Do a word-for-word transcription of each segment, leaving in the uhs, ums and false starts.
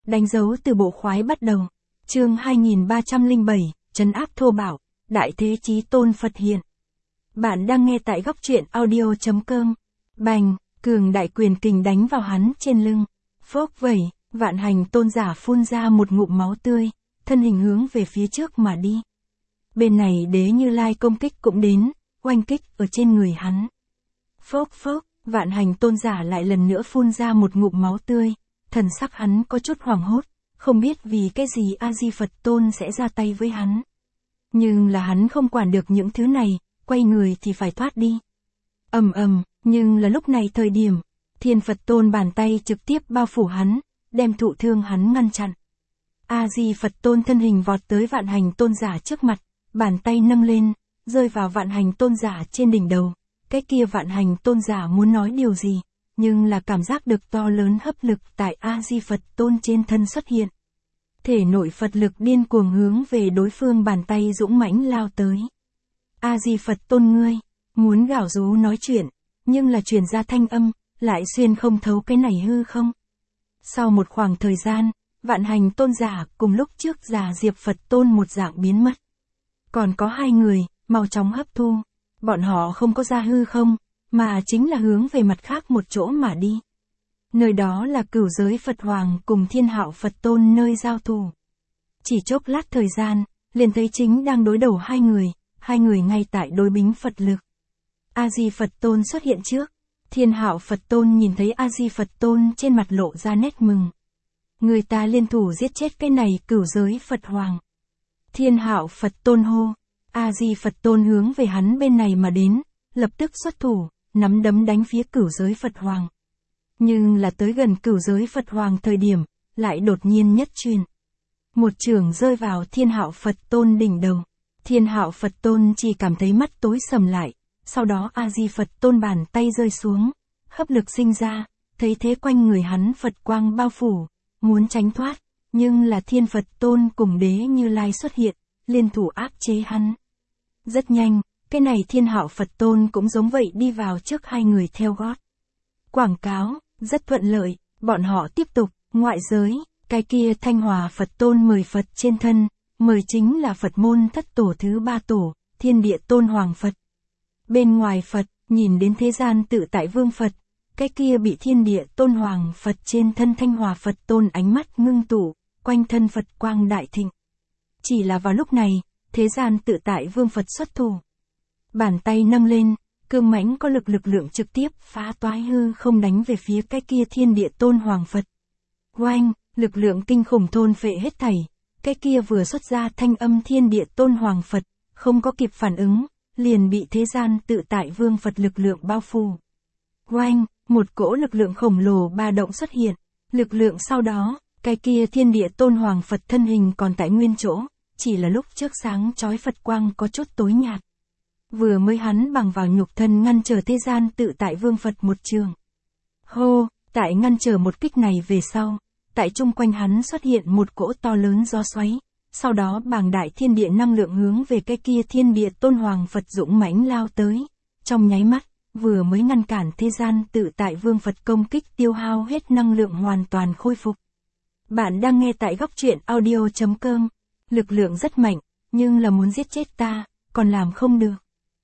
Đánh dấu từ bộ khoái bắt đầu. Chương hai nghìn ba trăm lẻ bảy, trấn áp thô bạo, Đại Thế Chí Tôn Phật hiện. Bạn đang nghe tại góc truyện audio chấm com. Bành, cường đại quyền kình đánh vào hắn trên lưng. Phốc vẩy, Vạn Hành Tôn giả phun ra một ngụm máu tươi, thân hình hướng về phía trước mà đi. Bên này Đế Như Lai công kích cũng đến, oanh kích ở trên người hắn. Phốc phốc, Vạn Hành Tôn giả lại lần nữa phun ra một ngụm máu tươi, thần sắc hắn có chút hoảng hốt, không biết vì cái gì A Di Phật Tôn sẽ ra tay với hắn. Nhưng là hắn không quản được những thứ này, quay người thì phải thoát đi. Ầm ầm, nhưng là lúc này thời điểm, Thiên Phật Tôn bàn tay trực tiếp bao phủ hắn, đem thụ thương hắn ngăn chặn. A Di Phật Tôn thân hình vọt tới Vạn Hành Tôn giả trước mặt, bàn tay nâng lên, rơi vào Vạn Hành Tôn giả trên đỉnh đầu. Cái kia Vạn Hành Tôn giả muốn nói điều gì, nhưng là cảm giác được to lớn hấp lực tại A Di Phật Tôn trên thân xuất hiện. Thể nội Phật lực điên cuồng hướng về đối phương bàn tay dũng mãnh lao tới. A Di Phật Tôn ngươi, muốn gào rú nói chuyện, nhưng là truyền ra thanh âm, lại xuyên không thấu cái này hư không. Sau một khoảng thời gian, Vạn Hành Tôn giả cùng lúc trước giả Diệp Phật Tôn một dạng biến mất. Còn có hai người, mau chóng hấp thu. Bọn họ không có ra hư không, mà chính là hướng về mặt khác một chỗ mà đi. Nơi đó là Cửu Giới Phật Hoàng cùng Thiên Hạo Phật Tôn nơi giao thủ. Chỉ chốc lát thời gian, liền thấy chính đang đối đầu hai người, hai người ngay tại đối bính Phật lực. A Di Phật Tôn xuất hiện trước, Thiên Hạo Phật Tôn nhìn thấy A Di Phật Tôn trên mặt lộ ra nét mừng. Người ta liên thủ giết chết cái này Cửu Giới Phật Hoàng. Thiên Hạo Phật Tôn hô. A Di Phật Tôn hướng về hắn bên này mà đến, lập tức xuất thủ, nắm đấm đánh phía Cửu Giới Phật Hoàng. Nhưng là tới gần Cửu Giới Phật Hoàng thời điểm, lại đột nhiên nhất truyền. Một chưởng rơi vào Thiên Hạo Phật Tôn đỉnh đầu. Thiên Hạo Phật Tôn chỉ cảm thấy mắt tối sầm lại, sau đó A Di Phật Tôn bàn tay rơi xuống, hấp lực sinh ra, thấy thế quanh người hắn Phật quang bao phủ, muốn tránh thoát, nhưng là Thiên Phật Tôn cùng Đế Như Lai xuất hiện, liên thủ áp chế hắn. Rất nhanh, cái này Thiên Hạo Phật Tôn cũng giống vậy đi vào trước hai người theo gót. Quảng cáo, rất thuận lợi, bọn họ tiếp tục, ngoại giới, cái kia Thanh Hòa Phật Tôn mời Phật trên thân, mời chính là Phật môn thất tổ thứ ba tổ, Thiên Địa Tôn Hoàng Phật. Bên ngoài Phật, nhìn đến thế gian tự tại vương Phật, cái kia bị Thiên Địa Tôn Hoàng Phật trên thân Thanh Hòa Phật Tôn ánh mắt ngưng tụ, quanh thân Phật quang đại thịnh. Chỉ là vào lúc này, thế gian tự tại vương Phật xuất thủ. Bàn tay nâng lên, cương mãnh có lực lực lượng trực tiếp phá toái hư không đánh về phía cái kia Thiên Địa Tôn Hoàng Phật. Oanh, lực lượng kinh khủng thôn phệ hết thảy, cái kia vừa xuất ra thanh âm Thiên Địa Tôn Hoàng Phật, không có kịp phản ứng, liền bị thế gian tự tại vương Phật lực lượng bao phủ. Oanh, một cỗ lực lượng khổng lồ ba động xuất hiện, lực lượng sau đó, cái kia Thiên Địa Tôn Hoàng Phật thân hình còn tại nguyên chỗ, chỉ là lúc trước sáng chói Phật quang có chút tối nhạt. Vừa mới hắn bằng vào nhục thân ngăn trở thế gian tự tại vương Phật một trường. Hô, tại ngăn trở một kích này về sau, tại chung quanh hắn xuất hiện một cỗ to lớn gió xoáy, sau đó bàng đại thiên địa năng lượng hướng về cái kia Thiên Địa Tôn Hoàng Phật dũng mãnh lao tới. Trong nháy mắt, vừa mới ngăn cản thế gian tự tại vương Phật công kích tiêu hao hết năng lượng hoàn toàn khôi phục. Bạn đang nghe tại góc truyện audio chấm com. Lực lượng rất mạnh, nhưng là muốn giết chết ta, còn làm không được.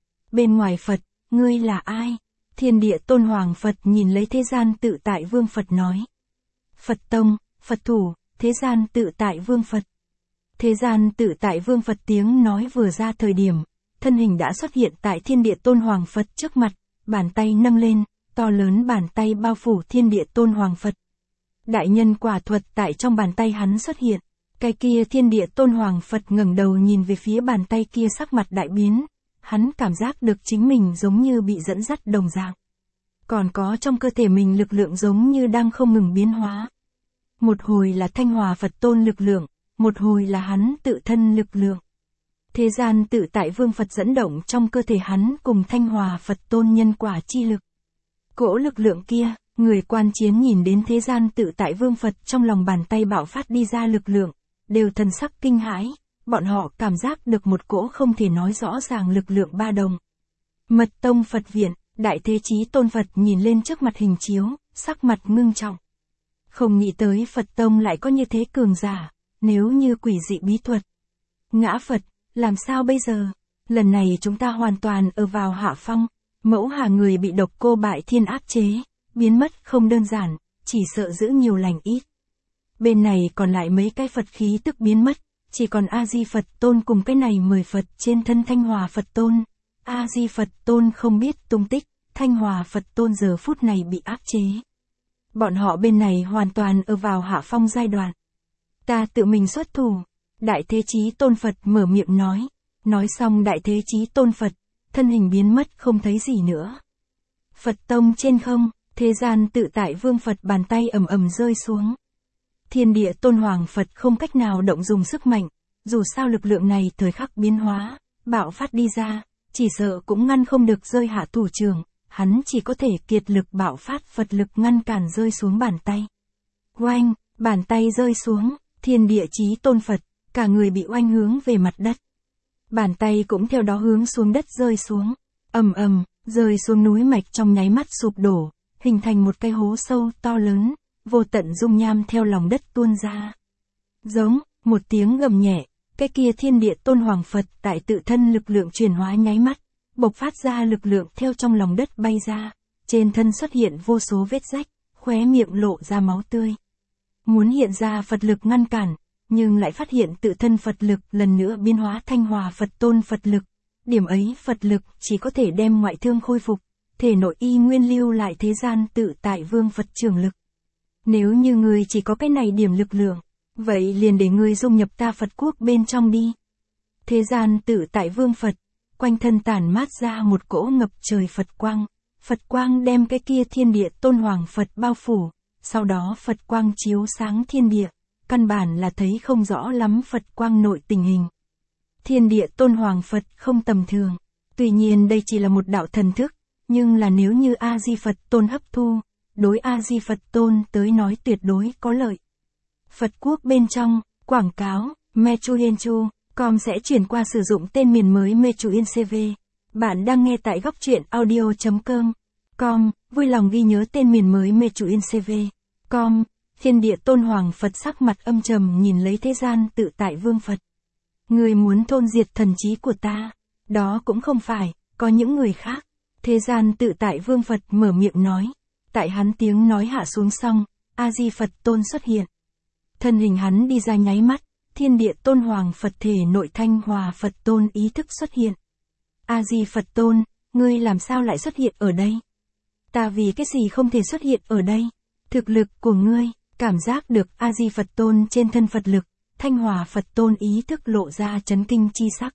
Bên ngoài Phật, ngươi là ai? Thiên Địa Tôn Hoàng Phật nhìn lấy thế gian tự tại vương Phật nói. Phật Tông, Phật Thủ, thế gian tự tại vương Phật. Thế gian tự tại vương Phật tiếng nói vừa ra thời điểm, thân hình đã xuất hiện tại Thiên Địa Tôn Hoàng Phật trước mặt, bàn tay nâng lên, to lớn bàn tay bao phủ Thiên Địa Tôn Hoàng Phật. Đại nhân quả thuật tại trong bàn tay hắn xuất hiện. Cái kia Thiên Địa Tôn Hoàng Phật ngẩng đầu nhìn về phía bàn tay kia, sắc mặt đại biến, hắn cảm giác được chính mình giống như bị dẫn dắt đồng dạng. Còn có trong cơ thể mình lực lượng giống như đang không ngừng biến hóa. Một hồi là Thanh Hòa Phật Tôn lực lượng, một hồi là hắn tự thân lực lượng. Thế gian tự tại vương Phật dẫn động trong cơ thể hắn cùng Thanh Hòa Phật Tôn nhân quả chi lực. Cỗ lực lượng kia, người quan chiến nhìn đến thế gian tự tại vương Phật trong lòng bàn tay bạo phát đi ra lực lượng, đều thần sắc kinh hãi, bọn họ cảm giác được một cỗ không thể nói rõ ràng lực lượng ba đồng. Mật Tông Phật Viện, Đại Thế Chí Tôn Phật nhìn lên trước mặt hình chiếu, sắc mặt ngưng trọng. Không nghĩ tới Phật Tông lại có như thế cường giả, nếu như quỷ dị bí thuật. Ngã Phật, làm sao bây giờ? Lần này chúng ta hoàn toàn ở vào hạ phong, mẫu hà người bị độc cô bại thiên áp chế, biến mất không đơn giản, chỉ sợ giữ nhiều lành ít. Bên này còn lại mấy cái Phật khí tức biến mất, chỉ còn A-di Phật Tôn cùng cái này mười Phật trên thân Thanh Hòa Phật Tôn. A-di Phật Tôn không biết tung tích, Thanh Hòa Phật Tôn giờ phút này bị áp chế. Bọn họ bên này hoàn toàn ở vào hạ phong giai đoạn. Ta tự mình xuất thủ. Đại Thế Chí Tôn Phật mở miệng nói. Nói xong Đại Thế Chí Tôn Phật, thân hình biến mất không thấy gì nữa. Phật Tông trên không, thế gian tự tại vương Phật bàn tay ầm ầm rơi xuống. Thiên địa Tôn Hoàng Phật không cách nào động dùng sức mạnh, dù sao lực lượng này thời khắc biến hóa, bạo phát đi ra, chỉ sợ cũng ngăn không được rơi hạ thủ trưởng, hắn chỉ có thể kiệt lực bạo phát Phật lực ngăn cản rơi xuống bàn tay. Oanh, bàn tay rơi xuống, thiên địa Chí Tôn Phật, cả người bị oanh hướng về mặt đất. Bàn tay cũng theo đó hướng xuống đất rơi xuống, ầm ầm, rơi xuống núi mạch trong nháy mắt sụp đổ, hình thành một cái hố sâu to lớn, vô tận dung nham theo lòng đất tuôn ra. Giống, một tiếng gầm nhẹ, cái kia thiên địa Tôn Hoàng Phật tại tự thân lực lượng chuyển hóa nháy mắt, bộc phát ra lực lượng theo trong lòng đất bay ra, trên thân xuất hiện vô số vết rách, khóe miệng lộ ra máu tươi. Muốn hiện ra Phật lực ngăn cản, nhưng lại phát hiện tự thân Phật lực lần nữa biến hóa Thanh Hòa Phật Tôn Phật lực. Điểm ấy Phật lực chỉ có thể đem ngoại thương khôi phục, thể nội y nguyên lưu lại thế gian tự tại vương Phật trường lực. Nếu như ngươi chỉ có cái này điểm lực lượng, vậy liền để ngươi dung nhập ta Phật quốc bên trong đi. Thế gian tự tại vương Phật, quanh thân tản mát ra một cỗ ngập trời Phật quang, Phật quang đem cái kia thiên địa Tôn Hoàng Phật bao phủ, sau đó Phật quang chiếu sáng thiên địa, căn bản là thấy không rõ lắm Phật quang nội tình hình. Thiên địa Tôn Hoàng Phật không tầm thường, tuy nhiên đây chỉ là một đạo thần thức, nhưng là nếu như A-di Phật Tôn hấp thu, đối A-di Phật Tôn tới nói tuyệt đối có lợi. Phật quốc bên trong, quảng cáo, Mechuyenchu, com sẽ chuyển qua sử dụng tên miền mới Mechuyenc. Bạn đang nghe tại góc truyện audio chấm com, vui lòng ghi nhớ tên miền mới Mechuyenc. Com, thiên địa Tôn Hoàng Phật sắc mặt âm trầm nhìn lấy thế gian tự tại vương Phật. Người muốn thôn diệt thần trí của ta, đó cũng không phải, có những người khác. Thế gian tự tại vương Phật mở miệng nói. Tại hắn tiếng nói hạ xuống xong, A-di Phật Tôn xuất hiện. Thân hình hắn đi ra nháy mắt, thiên địa Tôn Hoàng Phật thể nội Thanh Hòa Phật Tôn ý thức xuất hiện. A-di Phật Tôn, ngươi làm sao lại xuất hiện ở đây? Ta vì cái gì không thể xuất hiện ở đây? Thực lực của ngươi, cảm giác được A-di Phật Tôn trên thân Phật lực, Thanh Hòa Phật Tôn ý thức lộ ra chấn kinh chi sắc.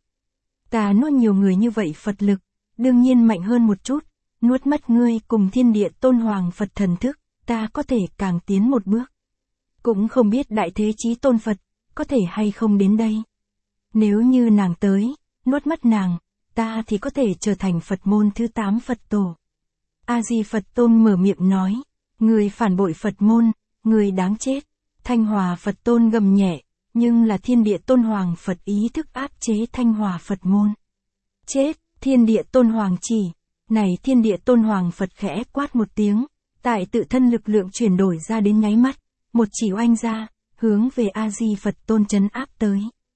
Ta nuốt nhiều người như vậy Phật lực, đương nhiên mạnh hơn một chút, nuốt mất ngươi cùng thiên địa Tôn Hoàng Phật thần thức, ta có thể càng tiến một bước. Cũng không biết Đại Thế Chí Tôn Phật, có thể hay không đến đây. Nếu như nàng tới, nuốt mất nàng, ta thì có thể trở thành Phật môn thứ tám Phật tổ. A-di Phật Tôn mở miệng nói, người phản bội Phật môn, người đáng chết. Thanh Hòa Phật Tôn gầm nhẹ, nhưng là thiên địa Tôn Hoàng Phật ý thức áp chế Thanh Hòa Phật môn. Chết, thiên địa Tôn Hoàng chỉ. Này thiên địa Tôn Hoàng Phật khẽ quát một tiếng, tại tự thân lực lượng chuyển đổi ra đến nháy mắt, một chỉ oanh ra, hướng về A-di Phật Tôn trấn áp tới.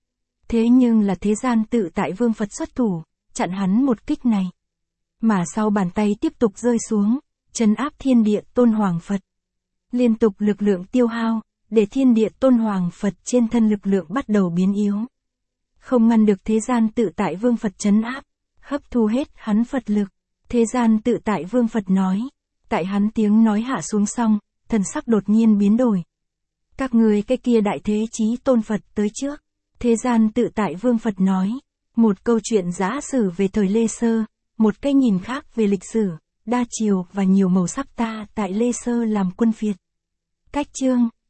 Thế nhưng là thế gian tự tại vương Phật xuất thủ, chặn hắn một kích này. Mà sau bàn tay tiếp tục rơi xuống, trấn áp thiên địa Tôn Hoàng Phật. Liên tục lực lượng tiêu hao, để thiên địa Tôn Hoàng Phật trên thân lực lượng bắt đầu biến yếu. Không ngăn được thế gian tự tại vương Phật trấn áp, hấp thu hết hắn Phật lực. Thế gian tự tại vương Phật nói. Tại hắn tiếng nói hạ xuống xong, thần sắc đột nhiên biến đổi. Các người cái kia Đại Thế Chí Tôn Phật tới trước. Thế gian tự tại vương Phật nói. Một câu chuyện giả sử về thời Lê Sơ, một cái nhìn khác về lịch sử, đa chiều và nhiều màu sắc ta tại Lê Sơ làm quân phiệt. Cách chương